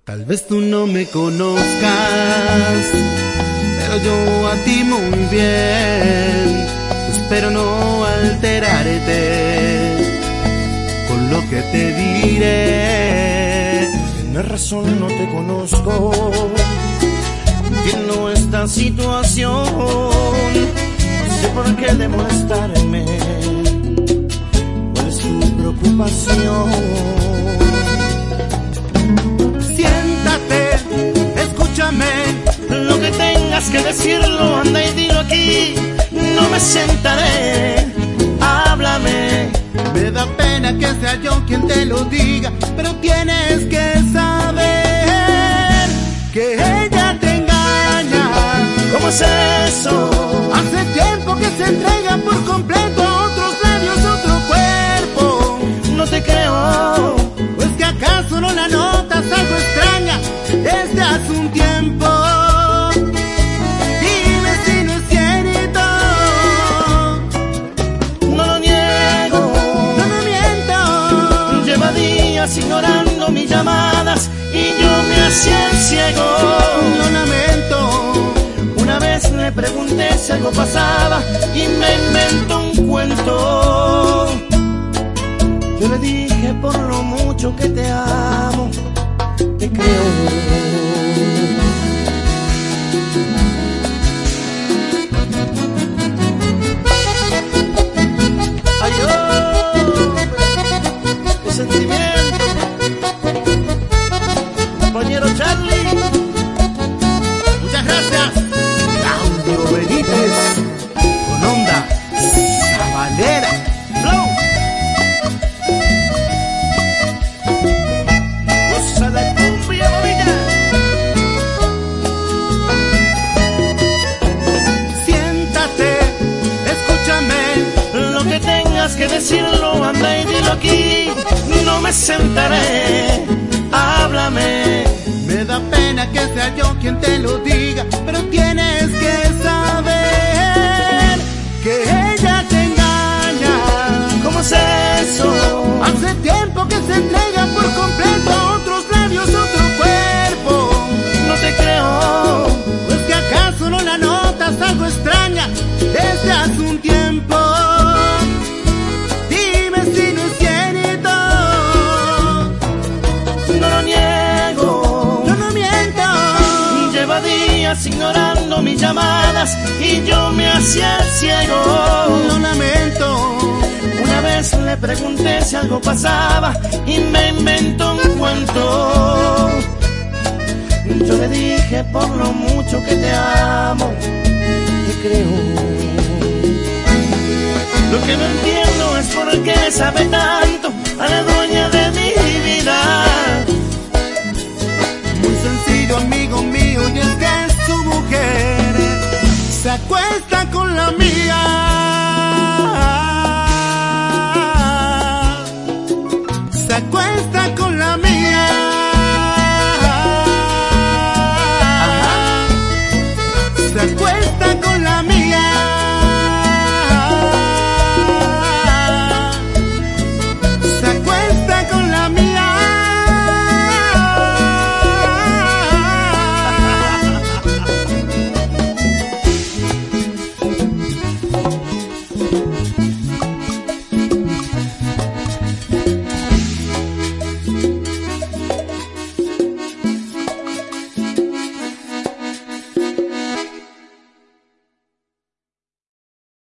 Tal vez tú no me conozcas, pero yo a ti muy bien. Espero no alterarte con lo que te diré. Tienes razón, no te conozco. Entiendo esta situación. No sé por qué demostrarme cuál es tu preocupación. Lo que tengas que decirlo, anda y dilo aquí. No me sentaré, háblame. Me da pena que sea yo quien te lo diga, pero tienes que saber que ella te engaña. ¿Cómo es eso? Hace tiempo que se entrega por completo a otros labios, a otro cuerpo. No te creo. Pues que acaso no la notas algo extraña desde hace un tiempo. Dime si no es cierto. No lo niego, no me miento. Lleva días ignorando mis llamadas y yo me hacía el ciego. Lo lamento. Una vez le pregunté si algo pasaba y me inventó un cuento. Yo le dije por lo mucho que te amo, te creo. Ay, oh, qué sentimiento. Compañero Charlie, muchas gracias. Claudio Benítez con onda sabanera. Flow. usa la cumbia bobina. Siéntate, escúchame. Lo que tengas que decirlo, anda y dilo aquí. No me sentaré, háblame. Me da pena que sea yo quien te lo diga, pero tienes que saber que ella te engaña. ¿Cómo es eso? Hace tiempo que se entrega por completo a otros labios, a otro cuerpo. No te creo. Pues que acaso no la notas algo extraña desde hace un tiempo. Dime si no es cierto. No lo niego, Yo no miento. lleva días ignorando mis llamadas y yo me hacía el ciego. Lo lamento. Una vez le pregunté si algo pasaba y me inventó un cuento. Yo le dije por lo mucho que te amo, te creo. Lo que no entiendo es por qué sabe tanto a la